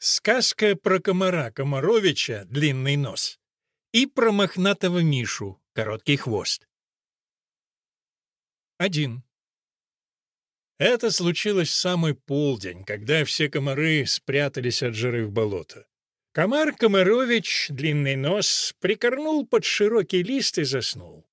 Сказка про комара Комаровича «Длинный нос» и про мохнатого Мишу «Короткий хвост». 1. Это случилось в самый полдень, когда все комары спрятались от жары в болото. Комар Комарович «Длинный нос» прикорнул под широкий лист и заснул.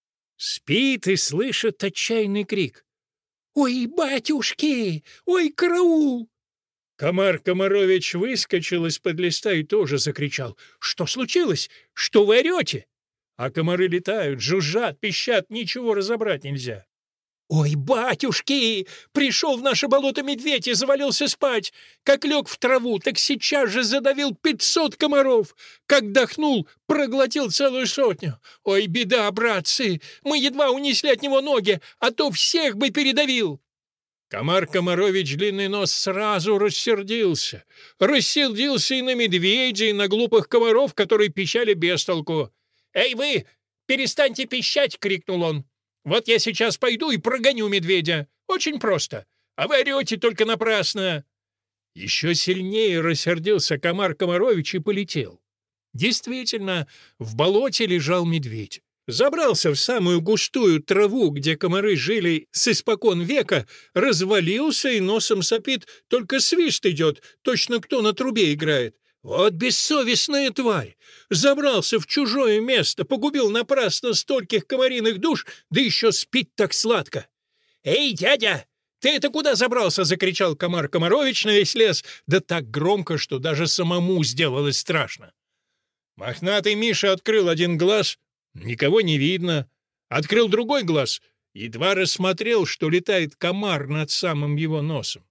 Спит и слышит отчаянный крик. «Ой, батюшки! Ой, караул!» Комар Комарович выскочил из-под листа и тоже закричал. «Что случилось? Что вы орете?» А комары летают, жужжат, пищат, ничего разобрать нельзя. «Ой, батюшки! Пришел в наше болото медведь и завалился спать. Как лег в траву, так сейчас же задавил 500 комаров. Как дохнул, проглотил целую 100. Ой, беда, братцы! Мы едва унесли от него ноги, а то всех бы передавил!» Комар Комарович «Длинный нос» сразу рассердился. Рассердился и на медведя, и на глупых комаров, которые пищали без толку. «Эй вы, перестаньте пищать!» — крикнул он. «Вот я сейчас пойду и прогоню медведя. Очень просто. А вы орете только напрасно!» Еще сильнее рассердился комар Комарович и полетел. Действительно, в болоте лежал медведь. Забрался в самую густую траву, где комары жили с испокон века, развалился и носом сопит, только свист идет, точно кто на трубе играет. Вот бессовестная тварь! Забрался в чужое место, погубил напрасно стольких комариных душ, да еще спит так сладко. «Эй, дядя, ты это куда забрался?» — закричал комар Комарович на весь лес, да так громко, что даже самому сделалось страшно. Мохнатый Миша открыл один глаз — никого не видно. Открыл другой глаз, едва рассмотрел, что летает комар над самым его носом.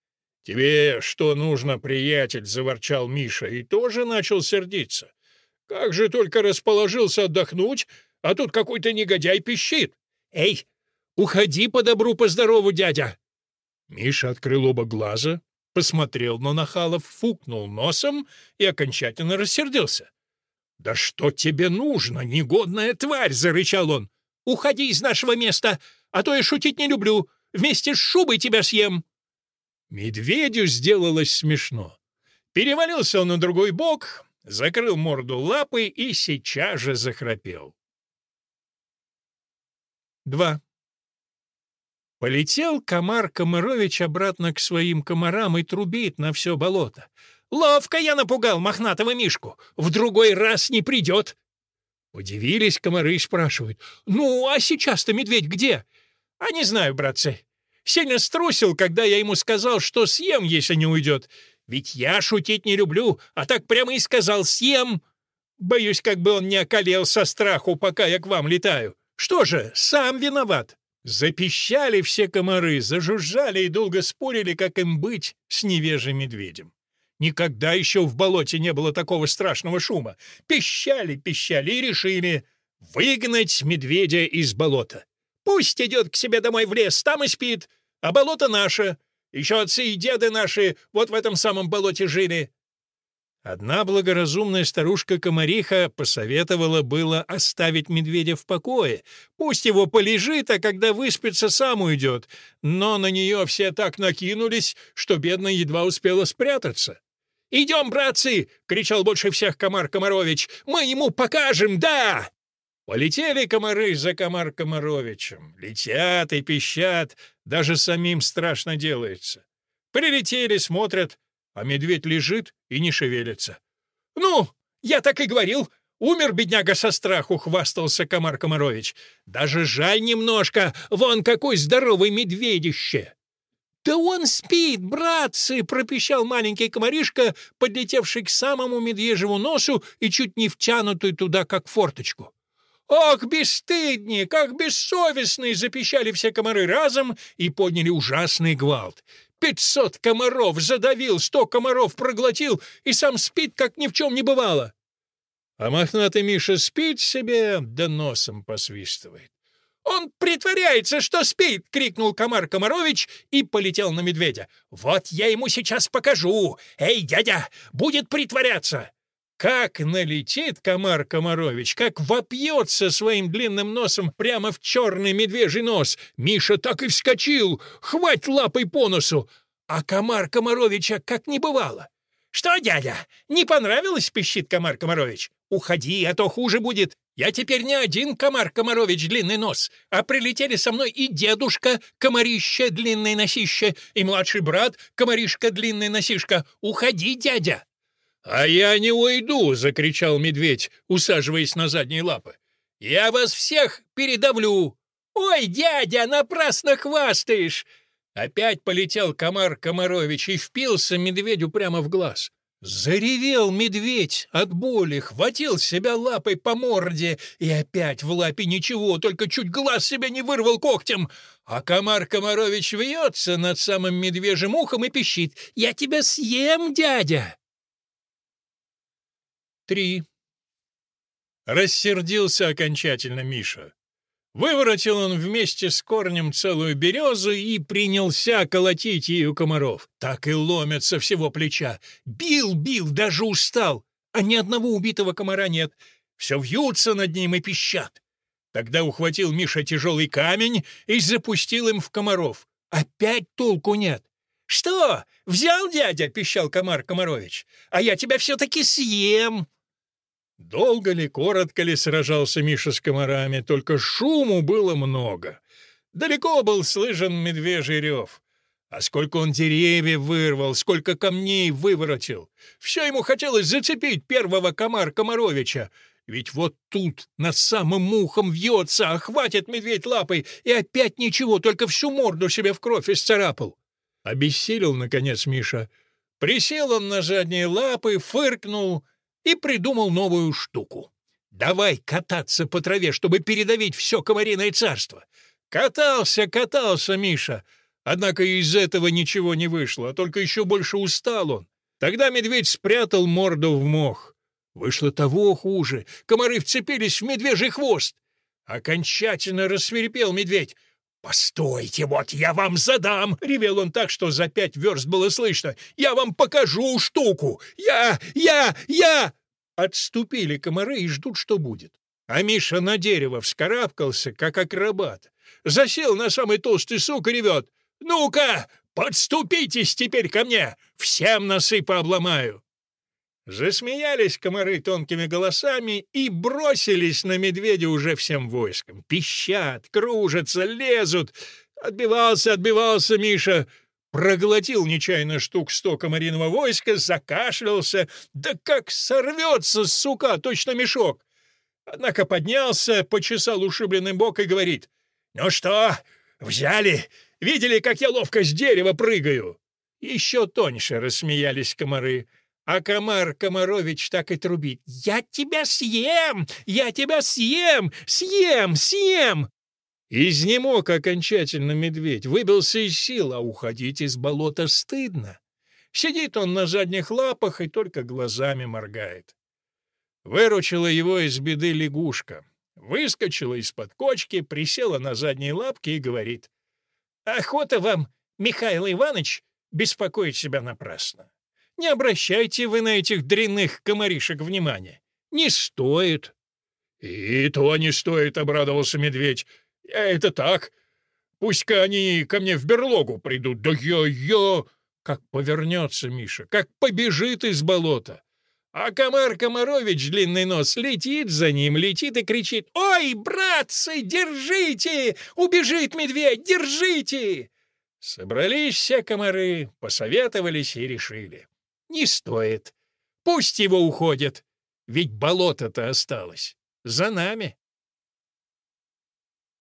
«Тебе что нужно, приятель?» — заворчал Миша и тоже начал сердиться. «Как же только расположился отдохнуть, а тут какой-то негодяй пищит! Эй, уходи по добру, по здорову, дядя!» Миша открыл оба глаза, посмотрел на нахалов, фукнул носом и окончательно рассердился. «Да что тебе нужно, негодная тварь!» — зарычал он. «Уходи из нашего места, а то я шутить не люблю. Вместе с шубой тебя съем!» Медведю сделалось смешно. Перевалился он на другой бок, закрыл морду лапой и сейчас же захрапел. 2. Полетел комар Комарович обратно к своим комарам и трубит на все болото. «Ловко я напугал мохнатого Мишку. В другой раз не придет!» Удивились комары и спрашивают. «Ну, а сейчас-то медведь где?» «А не знаю, братцы. Сильно струсил, когда я ему сказал, что съем, если не уйдет. Ведь я шутить не люблю, а так прямо и сказал «съем». Боюсь, как бы он не околел со страху, пока я к вам летаю. Что же, сам виноват». Запищали все комары, зажужжали и долго спорили, как им быть с невежим медведем. Никогда еще в болоте не было такого страшного шума. Пищали и решили выгнать медведя из болота. Пусть идет к себе домой в лес, там и спит, а болото наше. Еще отцы и деды наши вот в этом самом болоте жили. Одна благоразумная старушка-комариха посоветовала было оставить медведя в покое. Пусть его полежит, а когда выспится, сам уйдет. Но на нее все так накинулись, что бедная едва успела спрятаться. «Идем, братцы!» — кричал больше всех комар Комарович. «Мы ему покажем, да!» Полетели комары за комар Комаровичем. Летят и пищат, даже самим страшно делается. Прилетели, смотрят, а медведь лежит и не шевелится. «Ну, я так и говорил, умер бедняга со страху», — хвастался комар Комарович. «Даже жаль немножко, вон какой здоровый медведище!» «Да он спит, братцы!» — пропищал маленький комаришка, подлетевший к самому медвежьему носу и чуть не втянутый туда, как форточку. «Ах, бесстыдник! Как бессовестный!» — запищали все комары разом и подняли ужасный гвалт. 500 комаров задавил, 100 комаров проглотил и сам спит, как ни в чем не бывало. А мохнатый Миша спит себе, да носом посвистывает. «Он притворяется, что спит!» — крикнул комар Комарович и полетел на медведя. «Вот я ему сейчас покажу! Эй, дядя, будет притворяться!» Как налетит комар Комарович, как вопьется своим длинным носом прямо в черный медвежий нос. Миша так и вскочил, хвать лапой по носу. А комар Комаровича как не бывало. «Что, дядя, не понравилось?» — пищит Комар Комарович. «Уходи, а то хуже будет. Я теперь не один Комар Комарович длинный нос, а прилетели со мной и дедушка Комарище длинный носище, и младший брат Комаришка длинный носишка. Уходи, дядя!» «А я не уйду!» — закричал медведь, усаживаясь на задние лапы. «Я вас всех передавлю!» «Ой, дядя, напрасно хвастаешь!» Опять полетел Комар Комарович и впился медведю прямо в глаз. Заревел медведь от боли, хватил себя лапой по морде, и опять в лапе ничего, только чуть глаз себя не вырвал когтем. А Комар Комарович вьется над самым медвежьим ухом и пищит: «Я тебя съем, дядя!» 3. Рассердился окончательно Миша. Выворотил он вместе с корнем целую березу и принялся колотить ею комаров. Так и ломят со всего плеча. Бил, даже устал, а ни одного убитого комара нет. Все вьются над ним и пищат. Тогда ухватил Миша тяжелый камень и запустил им в комаров. Опять толку нет. «Что, взял, дядя?» — пищал Комар Комарович. «А я тебя все-таки съем!» Долго ли, коротко ли сражался Миша с комарами, только шуму было много. Далеко был слышен медвежий рев. А сколько он деревьев вырвал, сколько камней выворотил. Все ему хотелось зацепить первого Комар Комаровича. Ведь вот тут над самым ухом вьется, а хватит медведь лапой, и опять ничего, только всю морду себе в кровь исцарапал. Обессилел, наконец, Миша. Присел он на задние лапы, фыркнул и придумал новую штуку. Давай кататься по траве, чтобы передавить все комариное царство. Катался Миша. Однако из этого ничего не вышло, а только еще больше устал он. Тогда медведь спрятал морду в мох. Вышло того хуже. Комары вцепились в медвежий хвост. Окончательно рассвирепел медведь. «Постойте, вот я вам задам!» — ревел он так, что за 5 верст было слышно. «Я вам покажу штуку! Я!» Отступили комары и ждут, что будет. А Миша на дерево вскарабкался, как акробат. Засел на самый толстый сук и ревет: «Ну-ка, подступитесь теперь ко мне! Всем носы пообломаю!» Засмеялись комары тонкими голосами и бросились на медведя уже всем войском. Пищат, кружатся, лезут. Отбивался Миша. Проглотил нечаянно штук 100 комариного войска, закашлялся. Да как сорвется с сука, точно мешок. Однако поднялся, почесал ушибленный бок и говорит: «Ну что, взяли? Видели, как я ловко с дерева прыгаю?» Еще тоньше рассмеялись комары. А Комар Комарович так и трубит: «Я тебя съем! Я тебя съем! Съем!» Изнемог окончательно медведь, выбился из сил, а уходить из болота стыдно. Сидит он на задних лапах и только глазами моргает. Выручила его из беды лягушка. Выскочила из-под кочки, присела на задние лапки и говорит: «Охота вам, Михаил Иванович, беспокоить себя напрасно. Не обращайте вы на этих дрянных комаришек внимания. Не стоит». «И то не стоит», — обрадовался медведь. «Я это так. Пусть-ка они ко мне в берлогу придут. Да я...» Как повернется Миша, как побежит из болота. А Комар Комарович, длинный нос, летит за ним, летит и кричит: «Ой, братцы, держите! Убежит медведь, держите!» Собрались все комары, посоветовались и решили: не стоит. Пусть его уходят, ведь болото-то осталось за нами.